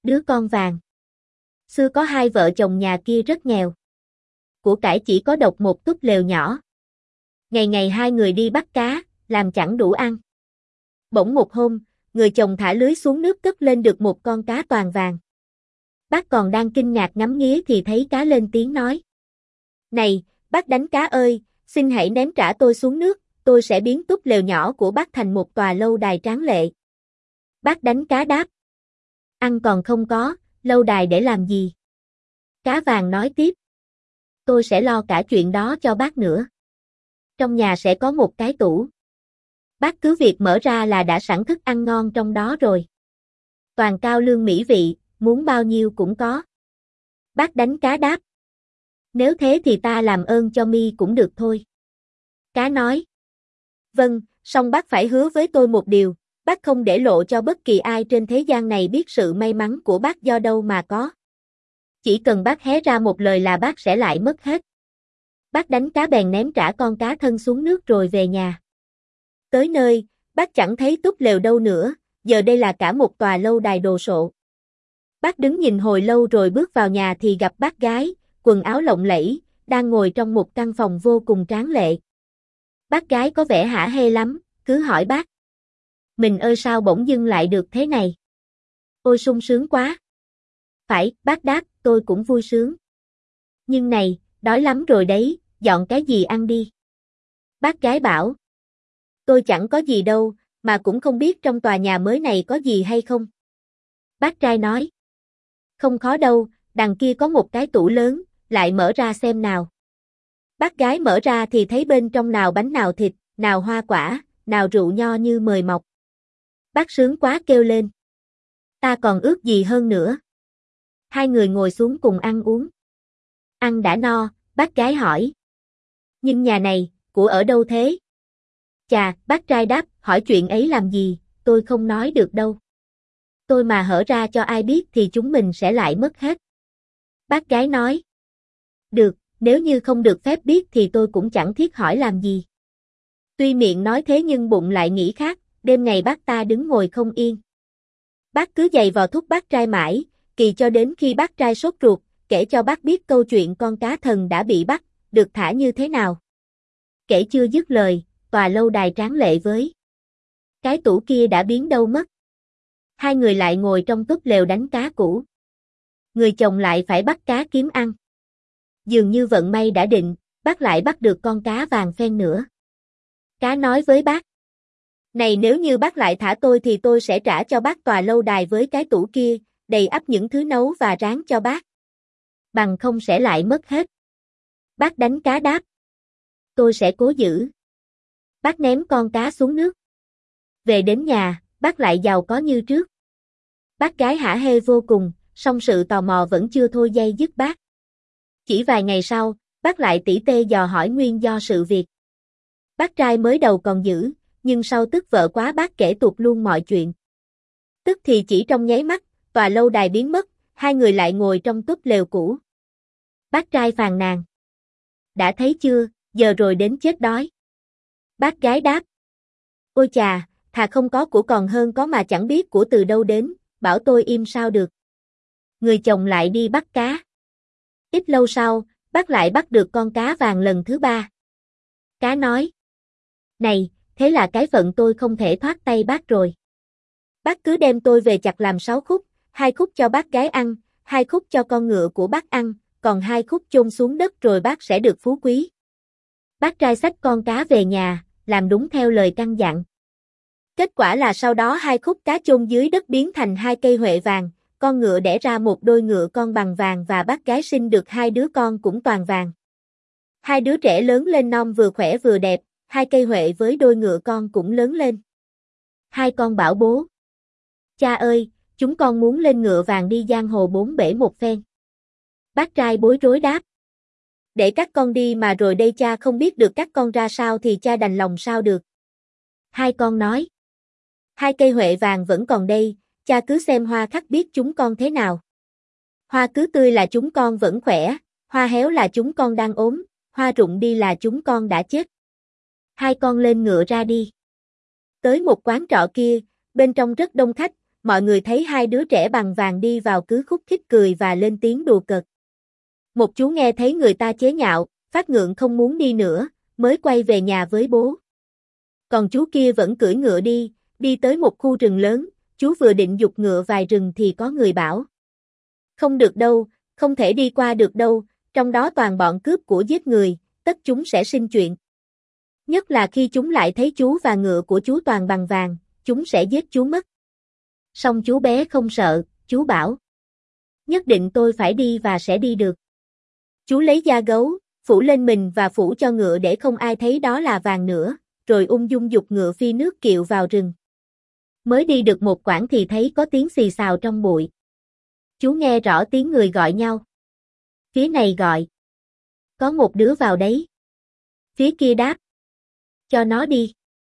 đứa con vàng. Xưa có hai vợ chồng nhà kia rất nghèo. Của cải chỉ có độc một túp lều nhỏ. Ngày ngày hai người đi bắt cá, làm chẳng đủ ăn. Bỗng một hôm, người chồng thả lưới xuống nước cất lên được một con cá toàn vàng. Bác còn đang kinh ngạc ngắm nghía thì thấy cá lên tiếng nói. Này, bác đánh cá ơi, xin hãy ném trả tôi xuống nước, tôi sẽ biến túp lều nhỏ của bác thành một tòa lâu đài tráng lệ. Bác đánh cá đáp. Ăn còn không có, lâu đài để làm gì? Cá vàng nói tiếp. Tôi sẽ lo cả chuyện đó cho bác nữa. Trong nhà sẽ có một cái tủ. Bác cứ việc mở ra là đã sẵn thức ăn ngon trong đó rồi. Toàn cao lương mỹ vị, muốn bao nhiêu cũng có. Bác đánh cá đáp. Nếu thế thì ta làm ơn cho mi cũng được thôi. Cá nói. Vâng, song bác phải hứa với tôi một điều, bác không để lộ cho bất kỳ ai trên thế gian này biết sự may mắn của bác do đâu mà có. Chỉ cần bác hé ra một lời là bác sẽ lại mất hết. Bác đánh cá bèn ném trả con cá thân xuống nước rồi về nhà. Tới nơi, bác chẳng thấy túp lều đâu nữa, giờ đây là cả một tòa lâu đài đồ sộ. Bác đứng nhìn hồi lâu rồi bước vào nhà thì gặp bác gái, quần áo lộng lẫy, đang ngồi trong một căn phòng vô cùng tráng lệ. Bác gái có vẻ hả hê lắm, cứ hỏi bác. Mình ơi sao bỗng dưng lại được thế này? Ôi sung sướng quá. Phải, bác đáp, tôi cũng vui sướng. Nhưng này, đói lắm rồi đấy, dọn cái gì ăn đi. Bác gái bảo. Tôi chẳng có gì đâu, mà cũng không biết trong tòa nhà mới này có gì hay không. Bác trai nói. Không khó đâu, đằng kia có một cái tủ lớn, lại mở ra xem nào. Bác gái mở ra thì thấy bên trong nào bánh nào thịt, nào hoa quả, nào rượu nho như mời mọc. Bác sướng quá kêu lên. Ta còn ước gì hơn nữa. Hai người ngồi xuống cùng ăn uống. Ăn đã no, bác gái hỏi. Nhưng nhà này, của ở đâu thế? Chà, bác trai đáp, hỏi chuyện ấy làm gì, tôi không nói được đâu. Tôi mà hở ra cho ai biết thì chúng mình sẽ lại mất hết. Bác gái nói. Được, nếu như không được phép biết thì tôi cũng chẳng thiết hỏi làm gì. Tuy miệng nói thế nhưng bụng lại nghĩ khác, đêm ngày bác ta đứng ngồi không yên. Bác cứ giày vò thúc bác trai mãi, kỳ cho đến khi bác trai sốt ruột, kể cho bác biết câu chuyện con cá thần đã bị bắt, được thả như thế nào. Kể chưa dứt lời, tòa lâu đài tráng lệ với cái tủ kia đã biến đâu mất. Hai người lại ngồi trong túp lều đánh cá cũ. Người chồng lại phải bắt cá kiếm ăn. Dường như vận may đã định, bác lại bắt được con cá vàng phen nữa. Cá nói với bác. Này nếu như bác lại thả tôi thì tôi sẽ trả cho bác tòa lâu đài với cái tủ kia, đầy ắp những thứ nấu và rán cho bác. Bằng không sẽ lại mất hết. Bác đánh cá đáp. Tôi sẽ cố giữ. Bác ném con cá xuống nước. Về đến nhà, bác lại giàu có như trước. Bác gái hả hê vô cùng, song sự tò mò vẫn chưa thôi dây dứt bác. Chỉ vài ngày sau, bác lại tỉ tê dò hỏi nguyên do sự việc. Bác trai mới đầu còn giữ, nhưng sau tức vợ quá bác kể tuột luôn mọi chuyện. Tức thì chỉ trong nháy mắt, tòa lâu đài biến mất, hai người lại ngồi trong túp lều cũ. Bác trai phàn nàn. Đã thấy chưa, giờ rồi đến chết đói. Bác gái đáp. Ôi chà, thà không có của còn hơn có mà chẳng biết của từ đâu đến, bảo tôi im sao được. Người chồng lại đi bắt cá. Ít lâu sau, bác lại bắt được con cá vàng lần thứ ba. Cá nói. Này, thế là cái phận tôi không thể thoát tay bác rồi. Bác cứ đem tôi về chặt làm 6 khúc, 2 khúc cho bác gái ăn, 2 khúc cho con ngựa của bác ăn, còn 2 khúc chôn xuống đất rồi bác sẽ được phú quý. Bác trai xách con cá về nhà, làm đúng theo lời căn dặn. Kết quả là sau đó 2 khúc cá chôn dưới đất biến thành 2 cây huệ vàng, con ngựa đẻ ra một đôi ngựa con bằng vàng và bác gái sinh được 2 đứa con cũng toàn vàng. 2 đứa trẻ lớn lên non vừa khỏe vừa đẹp, 2 cây huệ với đôi ngựa con cũng lớn lên. 2 con bảo bố. Cha ơi, chúng con muốn lên ngựa vàng đi giang hồ bốn bể một phen. Bác trai bối rối đáp. Để các con đi mà rồi đây cha không biết được các con ra sao thì cha đành lòng sao được. 2 con nói. 2 cây huệ vàng vẫn còn đây, cha cứ xem hoa khắc biết chúng con thế nào. Hoa cứ tươi là chúng con vẫn khỏe, hoa héo là chúng con đang ốm, hoa rụng đi là chúng con đã chết. 2 con lên ngựa ra đi. Tới một quán trọ kia, bên trong rất đông khách, mọi người thấy hai đứa trẻ bằng vàng đi vào cứ khúc khích cười và lên tiếng đùa cợt. Một chú nghe thấy người ta chế nhạo, phát ngượng không muốn đi nữa, mới quay về nhà với bố. Còn chú kia vẫn cưỡi ngựa đi tới một khu rừng lớn, chú vừa định giục ngựa vài rừng thì có người bảo. Không được đâu, không thể đi qua được đâu, trong đó toàn bọn cướp của giết người, tất chúng sẽ sinh chuyện. Nhất là khi chúng lại thấy chú và ngựa của chú toàn bằng vàng, chúng sẽ giết chú mất. Song chú bé không sợ, chú bảo. Nhất định tôi phải đi và sẽ đi được. Chú lấy da gấu, phủ lên mình và phủ cho ngựa để không ai thấy đó là vàng nữa, rồi ung dung giục ngựa phi nước kiệu vào rừng. Mới đi được một quãng thì thấy có tiếng xì xào trong bụi. Chú nghe rõ tiếng người gọi nhau. Phía này gọi. Có một đứa vào đấy. Phía kia đáp. Cho nó đi.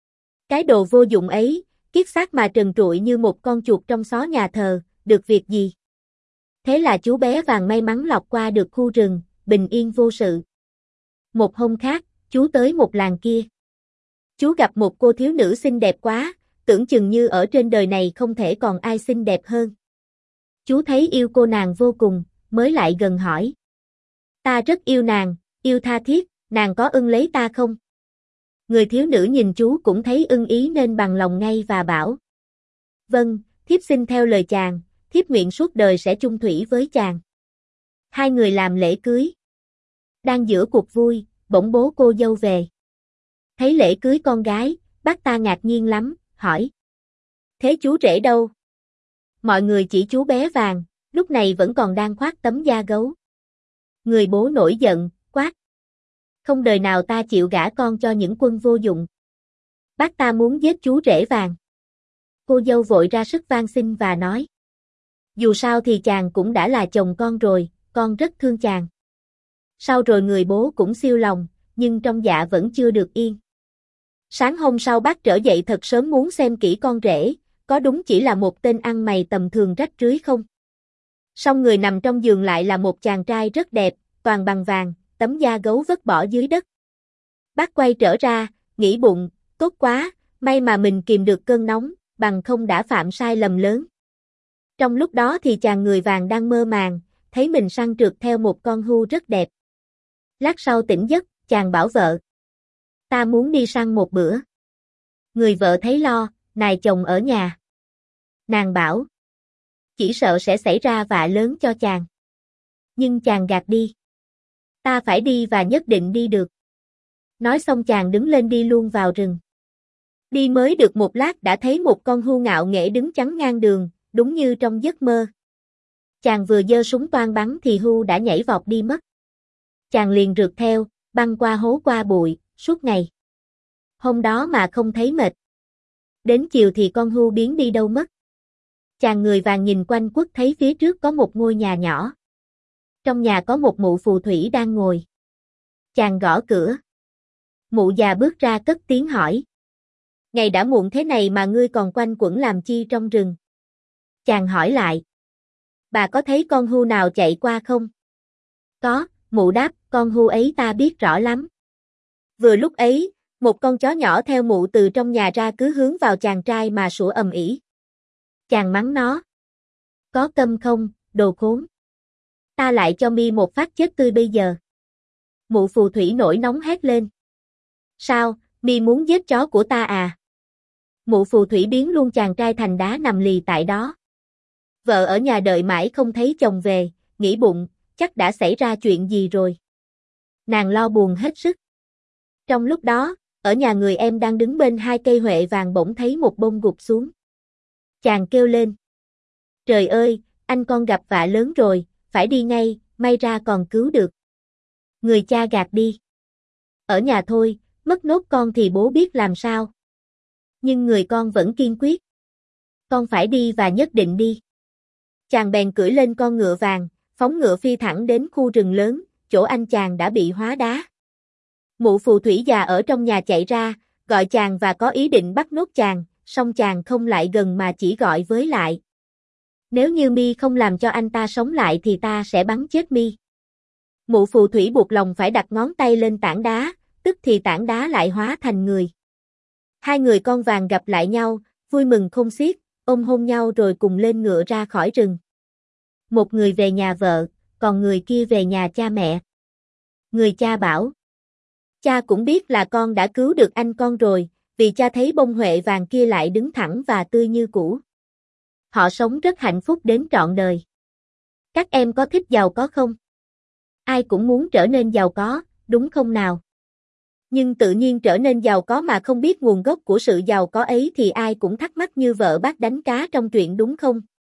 Cái đồ vô dụng ấy, kiết xác mà trần trụi như một con chuột trong xó nhà thờ, được việc gì? Thế là chú bé vàng may mắn lọt qua được khu rừng, bình yên vô sự. Một hôm khác, chú tới một làng kia. Chú gặp một cô thiếu nữ xinh đẹp quá, tưởng chừng như ở trên đời này không thể còn ai xinh đẹp hơn. Chú thấy yêu cô nàng vô cùng, mới lại gần hỏi. Ta rất yêu nàng, yêu tha thiết, nàng có ưng lấy ta không? Người thiếu nữ nhìn chú cũng thấy ưng ý nên bằng lòng ngay và bảo. Vâng, thiếp xin theo lời chàng, thiếp nguyện suốt đời sẽ chung thủy với chàng. Hai người làm lễ cưới. Đang giữa cuộc vui, bỗng bố cô dâu về. Thấy lễ cưới con gái, bác ta ngạc nhiên lắm, hỏi. Thế chú rể đâu? Mọi người chỉ chú bé vàng, lúc này vẫn còn đang khoác tấm da gấu. Người bố nổi giận, quát. Không đời nào ta chịu gả con cho những quân vô dụng. Bác ta muốn giết chú rể vàng. Cô dâu vội ra sức van xin và nói. Dù sao thì chàng cũng đã là chồng con rồi, con rất thương chàng. Sau rồi người bố cũng siêu lòng, nhưng trong dạ vẫn chưa được yên. Sáng hôm sau bác trở dậy thật sớm muốn xem kỹ con rể, có đúng chỉ là một tên ăn mày tầm thường rách rưới không? Song người nằm trong giường lại là một chàng trai rất đẹp, toàn bằng vàng, tấm da gấu vứt bỏ dưới đất. Bác quay trở ra, nghĩ bụng, tốt quá, may mà mình kìm được cơn nóng, bằng không đã phạm sai lầm lớn. Trong lúc đó thì chàng người vàng đang mơ màng, thấy mình săn trượt theo một con hươu rất đẹp. Lát sau tỉnh giấc, chàng bảo vợ. Ta muốn đi săn một bữa. Người vợ thấy lo, nài chồng ở nhà. Nàng bảo. Chỉ sợ sẽ xảy ra vạ lớn cho chàng. Nhưng chàng gạt đi. Ta phải đi và nhất định đi được. Nói xong chàng đứng lên đi luôn vào rừng. Đi mới được một lát đã thấy một con hươu ngạo nghễ đứng chắn ngang đường, đúng như trong giấc mơ. Chàng vừa giơ súng toan bắn thì hươu đã nhảy vọt đi mất. Chàng liền rượt theo, băng qua hố qua bụi, suốt ngày. Hôm đó mà không thấy mệt. Đến chiều thì con hươu biến đi đâu mất. Chàng người vàng nhìn quanh quất thấy phía trước có một ngôi nhà nhỏ. Trong nhà có một mụ phù thủy đang ngồi. Chàng gõ cửa. Mụ già bước ra cất tiếng hỏi. Ngày đã muộn thế này mà ngươi còn quanh quẩn làm chi trong rừng? Chàng hỏi lại. Bà có thấy con hươu nào chạy qua không? Có, mụ đáp, con hươu ấy ta biết rõ lắm. Vừa lúc ấy, một con chó nhỏ theo mụ từ trong nhà ra cứ hướng vào chàng trai mà sủa ầm ĩ. Chàng mắng nó. Có câm không, đồ khốn. Ta lại cho mi một phát chết tươi bây giờ. Mụ phù thủy nổi nóng hét lên. Sao, mi muốn giết chó của ta à? Mụ phù thủy biến luôn chàng trai thành đá nằm lì tại đó. Vợ ở nhà đợi mãi không thấy chồng về, nghĩ bụng, chắc đã xảy ra chuyện gì rồi. Nàng lo buồn hết sức. Trong lúc đó, ở nhà người em đang đứng bên hai cây huệ vàng bỗng thấy một bông gục xuống. Chàng kêu lên. Trời ơi, anh con gặp vạ lớn rồi, phải đi ngay, may ra còn cứu được. Người cha gạt đi. Ở nhà thôi, mất nốt con thì bố biết làm sao. Nhưng người con vẫn kiên quyết. Con phải đi và nhất định đi. Chàng bèn cưỡi lên con ngựa vàng, phóng ngựa phi thẳng đến khu rừng lớn, chỗ anh chàng đã bị hóa đá. Mụ phù thủy già ở trong nhà chạy ra, gọi chàng và có ý định bắt nốt chàng, song chàng không lại gần mà chỉ gọi với lại. Nếu như mi không làm cho anh ta sống lại thì ta sẽ bắn chết mi. Mụ phù thủy buộc lòng phải đặt ngón tay lên tảng đá, tức thì tảng đá lại hóa thành người. Hai người con vàng gặp lại nhau, vui mừng khôn xiết, ôm hôn nhau rồi cùng lên ngựa ra khỏi rừng. Một người về nhà vợ, còn người kia về nhà cha mẹ. Người cha bảo: cha cũng biết là con đã cứu được anh con rồi, vì cha thấy bông huệ vàng kia lại đứng thẳng và tươi như cũ. Họ sống rất hạnh phúc đến trọn đời. Các em có thích giàu có không? Ai cũng muốn trở nên giàu có, đúng không nào? Nhưng tự nhiên trở nên giàu có mà không biết nguồn gốc của sự giàu có ấy thì ai cũng thắc mắc như vợ bác đánh cá trong truyện đúng không?